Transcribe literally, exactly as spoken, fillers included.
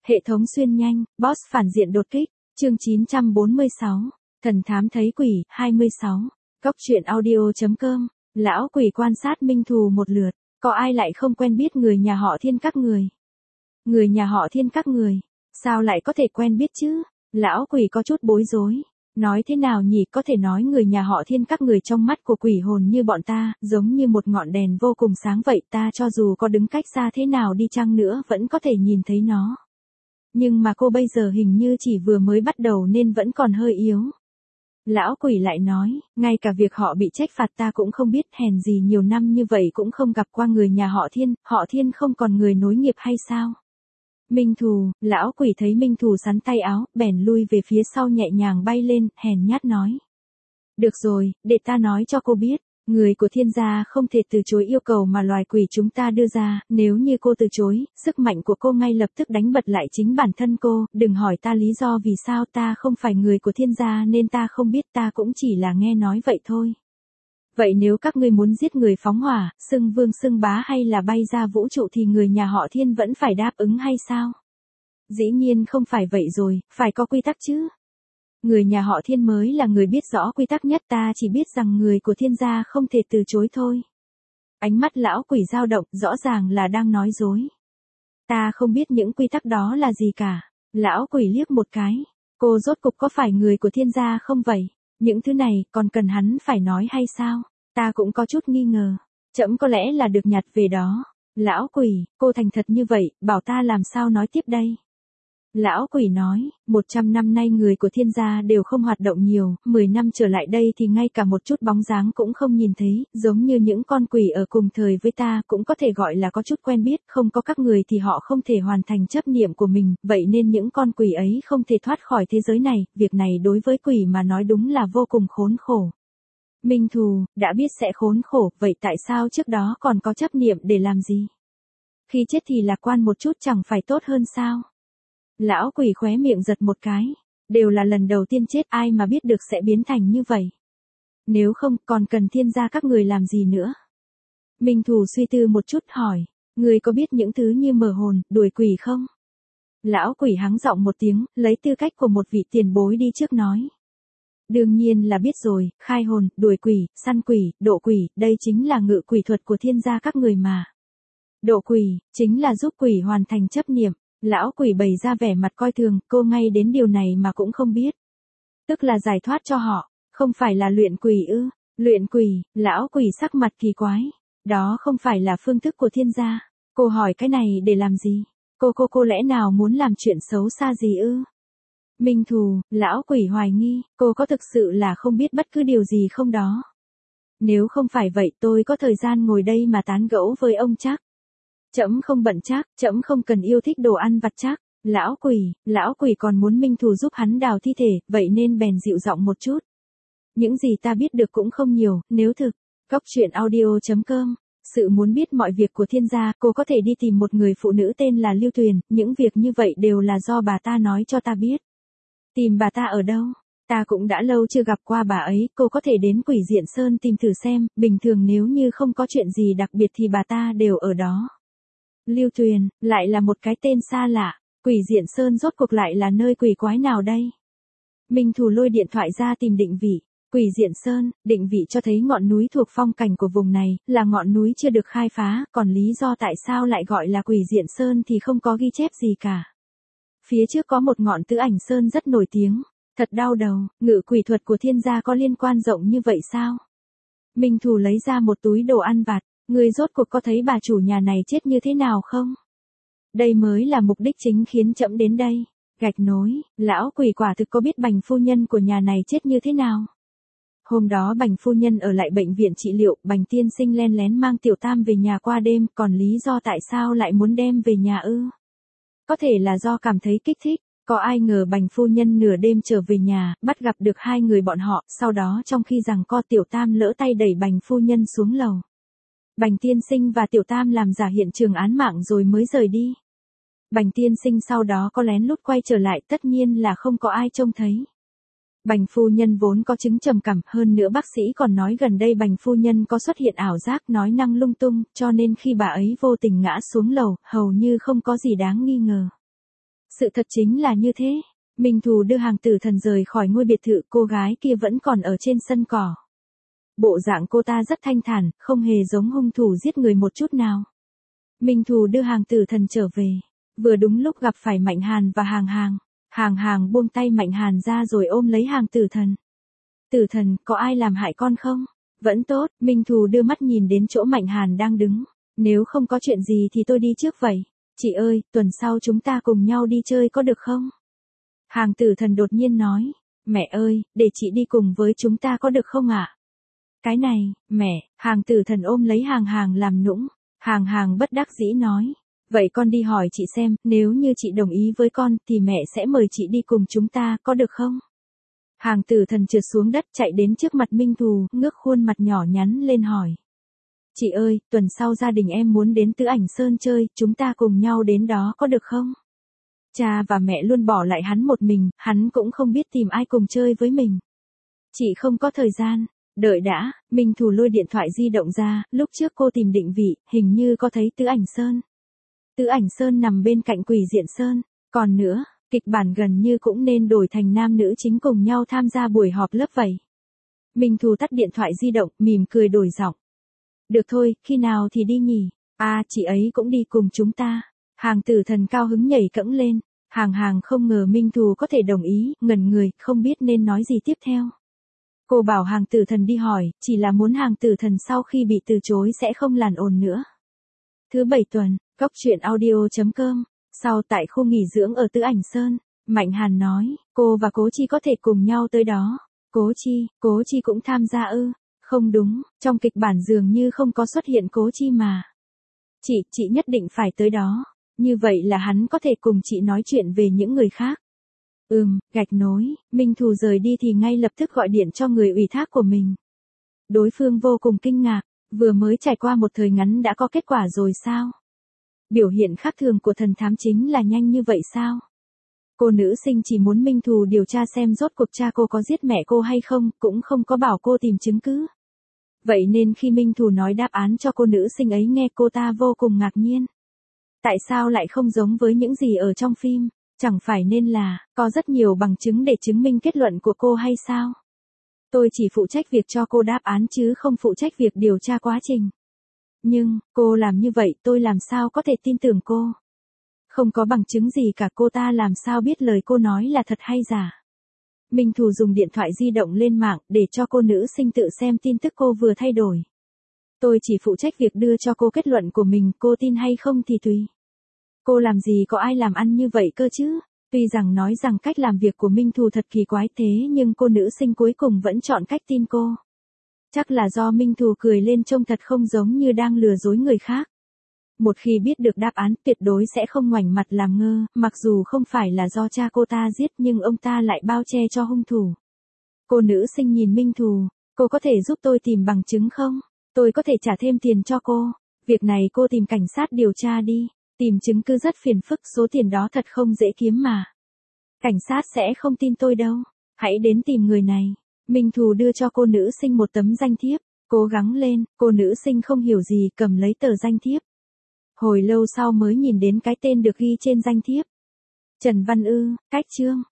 Hệ thống xuyên nhanh, boss phản diện đột kích, chương chín trăm bốn mươi sáu, thần thám thấy quỷ, hai mươi sáu, cốc truyện audio.com, lão quỷ quan sát Minh Thù một lượt, có ai lại không quen biết người nhà họ Thiên các người? Người nhà họ Thiên các người, sao lại có thể quen biết chứ? Lão quỷ có chút bối rối. Nói thế nào nhỉ, có thể nói người nhà họ Thiên các người trong mắt của quỷ hồn như bọn ta, giống như một ngọn đèn vô cùng sáng vậy, ta cho dù có đứng cách xa thế nào đi chăng nữa vẫn có thể nhìn thấy nó. Nhưng mà cô bây giờ hình như chỉ vừa mới bắt đầu nên vẫn còn hơi yếu. Lão quỷ lại nói, ngay cả việc họ bị trách phạt ta cũng không biết, hèn gì nhiều năm như vậy cũng không gặp qua người nhà họ Thiên, họ Thiên không còn người nối nghiệp hay sao? Minh Thù, lão quỷ thấy Minh Thù sắn tay áo, bèn lui về phía sau nhẹ nhàng bay lên, hèn nhát nói. Được rồi, để ta nói cho cô biết, người của Thiên gia không thể từ chối yêu cầu mà loài quỷ chúng ta đưa ra, nếu như cô từ chối, sức mạnh của cô ngay lập tức đánh bật lại chính bản thân cô, đừng hỏi ta lý do vì sao, ta không phải người của Thiên gia nên ta không biết, ta cũng chỉ là nghe nói vậy thôi. Vậy nếu các ngươi muốn giết người phóng hỏa, xưng vương xưng bá hay là bay ra vũ trụ thì người nhà họ Thiên vẫn phải đáp ứng hay sao? Dĩ nhiên không phải vậy rồi, phải có quy tắc chứ. Người nhà họ Thiên mới là người biết rõ quy tắc nhất, ta chỉ biết rằng người của Thiên gia không thể từ chối thôi. Ánh mắt lão quỷ dao động, rõ ràng là đang nói dối. Ta không biết những quy tắc đó là gì cả. Lão quỷ liếc một cái. Cô rốt cục có phải người của Thiên gia không vậy? Những thứ này còn cần hắn phải nói hay sao? Ta cũng có chút nghi ngờ. Trẫm có lẽ là được nhặt về đó. Lão quỷ, cô thành thật như vậy, bảo ta làm sao nói tiếp đây? Lão quỷ nói, một trăm năm nay người của Thiên gia đều không hoạt động nhiều, mười năm trở lại đây thì ngay cả một chút bóng dáng cũng không nhìn thấy, giống như những con quỷ ở cùng thời với ta cũng có thể gọi là có chút quen biết, không có các người thì họ không thể hoàn thành chấp niệm của mình, vậy nên những con quỷ ấy không thể thoát khỏi thế giới này, việc này đối với quỷ mà nói đúng là vô cùng khốn khổ. Minh Thù, đã biết sẽ khốn khổ, vậy tại sao trước đó còn có chấp niệm để làm gì? Khi chết thì lạc quan một chút chẳng phải tốt hơn sao? Lão quỷ khóe miệng giật một cái, đều là lần đầu tiên chết, ai mà biết được sẽ biến thành như vậy. Nếu không, còn cần Thiên gia các người làm gì nữa? Minh Thù suy tư một chút hỏi, người có biết những thứ như mờ hồn, đuổi quỷ không? Lão quỷ hắng giọng một tiếng, lấy tư cách của một vị tiền bối đi trước nói. Đương nhiên là biết rồi, khai hồn, đuổi quỷ, săn quỷ, độ quỷ, đây chính là ngự quỷ thuật của Thiên gia các người mà. Độ quỷ, chính là giúp quỷ hoàn thành chấp niệm. Lão quỷ bày ra vẻ mặt coi thường, cô ngay đến điều này mà cũng không biết. Tức là giải thoát cho họ, không phải là luyện quỷ ư? Luyện quỷ, lão quỷ sắc mặt kỳ quái. Đó không phải là phương thức của Thiên gia. Cô hỏi cái này để làm gì? Cô cô cô lẽ nào muốn làm chuyện xấu xa gì ư? Minh Thù, lão quỷ hoài nghi, cô có thực sự là không biết bất cứ điều gì không đó? Nếu không phải vậy tôi có thời gian ngồi đây mà tán gẫu với ông chắc. Trẫm không bận chắc, trẫm không cần yêu thích đồ ăn vặt chắc. Lão quỷ, lão quỷ còn muốn Minh Thù giúp hắn đào thi thể, vậy nên bèn dịu giọng một chút. Những gì ta biết được cũng không nhiều, nếu thực. Cốc truyện audio.com, sự muốn biết mọi việc của Thiên gia, cô có thể đi tìm một người phụ nữ tên là Lưu Tuyền, những việc như vậy đều là do bà ta nói cho ta biết. Tìm bà ta ở đâu? Ta cũng đã lâu chưa gặp qua bà ấy, cô có thể đến Quỷ Diện Sơn tìm thử xem, bình thường nếu như không có chuyện gì đặc biệt thì bà ta đều ở đó. Lưu Tuyền, lại là một cái tên xa lạ, Quỷ Diện Sơn rốt cuộc lại là nơi quỷ quái nào đây? Minh Thù lôi điện thoại ra tìm định vị, Quỷ Diện Sơn, định vị cho thấy ngọn núi thuộc phong cảnh của vùng này, là ngọn núi chưa được khai phá, còn lý do tại sao lại gọi là Quỷ Diện Sơn thì không có ghi chép gì cả. Phía trước có một ngọn Tứ Ảnh Sơn rất nổi tiếng, thật đau đầu, ngự quỷ thuật của Thiên gia có liên quan rộng như vậy sao? Minh Thù lấy ra một túi đồ ăn vặt. Người rốt cuộc có thấy bà chủ nhà này chết như thế nào không? Đây mới là mục đích chính khiến trẫm đến đây. Gạch nối, lão quỷ quả thực có biết Bành phu nhân của nhà này chết như thế nào? Hôm đó Bành phu nhân ở lại bệnh viện trị liệu, Bành tiên sinh len lén mang Tiểu Tam về nhà qua đêm, còn lý do tại sao lại muốn đem về nhà ư? Có thể là do cảm thấy kích thích, có ai ngờ Bành phu nhân nửa đêm trở về nhà, bắt gặp được hai người bọn họ, sau đó trong khi giằng co Tiểu Tam lỡ tay đẩy Bành phu nhân xuống lầu. Bành tiên sinh và Tiểu Tam làm giả hiện trường án mạng rồi mới rời đi. Bành tiên sinh sau đó có lén lút quay trở lại, tất nhiên là không có ai trông thấy. Bành phu nhân vốn có chứng trầm cảm, hơn nữa bác sĩ còn nói gần đây Bành phu nhân có xuất hiện ảo giác, nói năng lung tung, cho nên khi bà ấy vô tình ngã xuống lầu, hầu như không có gì đáng nghi ngờ. Sự thật chính là như thế. Minh Thù đưa Hàng Tử Thần rời khỏi ngôi biệt thự, cô gái kia vẫn còn ở trên sân cỏ. Bộ dạng cô ta rất thanh thản, không hề giống hung thủ giết người một chút nào. Minh Thù đưa Hàng Tử Thần trở về. Vừa đúng lúc gặp phải Mạnh Hàn và Hàng Hàng. Hàng Hàng buông tay Mạnh Hàn ra rồi ôm lấy Hàng Tử Thần. Tử Thần, có ai làm hại con không? Vẫn tốt. Minh Thù đưa mắt nhìn đến chỗ Mạnh Hàn đang đứng. Nếu không có chuyện gì thì tôi đi trước vậy. Chị ơi, tuần sau chúng ta cùng nhau đi chơi có được không? Hàng Tử Thần đột nhiên nói. Mẹ ơi, để chị đi cùng với chúng ta có được không ạ? Cái này, mẹ. Hàng Tử Thần ôm lấy Hàng Hàng làm nũng. Hàng Hàng bất đắc dĩ nói. Vậy con đi hỏi chị xem, nếu như chị đồng ý với con thì mẹ sẽ mời chị đi cùng chúng ta, có được không? Hàng Tử Thần trượt xuống đất chạy đến trước mặt Minh Thù, ngước khuôn mặt nhỏ nhắn lên hỏi. Chị ơi, tuần sau gia đình em muốn đến Tứ Ảnh Sơn chơi, chúng ta cùng nhau đến đó có được không? Cha và mẹ luôn bỏ lại hắn một mình, hắn cũng không biết tìm ai cùng chơi với mình. Chị không có thời gian. Đợi đã, Minh Thù lôi điện thoại di động ra, lúc trước cô tìm định vị, hình như có thấy Tứ Ảnh Sơn. Tứ Ảnh Sơn nằm bên cạnh Quỷ Diện Sơn. Còn nữa, kịch bản gần như cũng nên đổi thành nam nữ chính cùng nhau tham gia buổi họp lớp vậy. Minh Thù tắt điện thoại di động, mỉm cười đổi giọng. Được thôi, khi nào thì đi nhỉ? À, chị ấy cũng đi cùng chúng ta. Hàng Tử Thần cao hứng nhảy cẫng lên. Hàng Hàng không ngờ Minh Thù có thể đồng ý, ngẩn người, không biết nên nói gì tiếp theo. Cô bảo Hàng Tử Thần đi hỏi, chỉ là muốn Hàng Tử Thần sau khi bị từ chối sẽ không làn ồn nữa. Thứ bảy tuần, Cốc truyện audio chấm com. Sau tại khu nghỉ dưỡng ở Tứ Ảnh Sơn, Mạnh Hàn nói, cô và Cố Chi có thể cùng nhau tới đó. Cố Chi, Cố Chi cũng tham gia ư? Không đúng, trong kịch bản dường như không có xuất hiện Cố Chi mà. Chị, chị nhất định phải tới đó. Như vậy là hắn có thể cùng chị nói chuyện về những người khác. Ừm, gạch nối, Minh Thù rời đi thì ngay lập tức gọi điện cho người ủy thác của mình. Đối phương vô cùng kinh ngạc, vừa mới trải qua một thời ngắn đã có kết quả rồi sao? Biểu hiện khác thường của thần thám chính là nhanh như vậy sao? Cô nữ sinh chỉ muốn Minh Thù điều tra xem rốt cuộc cha cô có giết mẹ cô hay không, cũng không có bảo cô tìm chứng cứ. Vậy nên khi Minh Thù nói đáp án cho cô nữ sinh ấy nghe cô ta vô cùng ngạc nhiên. Tại sao lại không giống với những gì ở trong phim? Chẳng phải nên là, có rất nhiều bằng chứng để chứng minh kết luận của cô hay sao? Tôi chỉ phụ trách việc cho cô đáp án chứ không phụ trách việc điều tra quá trình. Nhưng, cô làm như vậy tôi làm sao có thể tin tưởng cô? Không có bằng chứng gì cả, cô ta làm sao biết lời cô nói là thật hay giả? Minh Thù dùng điện thoại di động lên mạng để cho cô nữ sinh tự xem tin tức cô vừa thay đổi. Tôi chỉ phụ trách việc đưa cho cô kết luận của mình, cô tin hay không thì tùy. Cô làm gì có ai làm ăn như vậy cơ chứ? Tuy rằng nói rằng cách làm việc của Minh Thù thật kỳ quái thế nhưng cô nữ sinh cuối cùng vẫn chọn cách tin cô. Chắc là do Minh Thù cười lên trông thật không giống như đang lừa dối người khác. Một khi biết được đáp án tuyệt đối sẽ không ngoảnh mặt làm ngơ, mặc dù không phải là do cha cô ta giết nhưng ông ta lại bao che cho hung thủ. Cô nữ sinh nhìn Minh Thù, cô có thể giúp tôi tìm bằng chứng không? Tôi có thể trả thêm tiền cho cô. Việc này cô tìm cảnh sát điều tra đi. Tìm chứng cứ rất phiền phức, số tiền đó thật không dễ kiếm mà. Cảnh sát sẽ không tin tôi đâu. Hãy đến tìm người này. Minh Thù đưa cho cô nữ sinh một tấm danh thiếp. Cố gắng lên, cô nữ sinh không hiểu gì cầm lấy tờ danh thiếp. Hồi lâu sau mới nhìn đến cái tên được ghi trên danh thiếp. Trần Văn Ư, cách chương.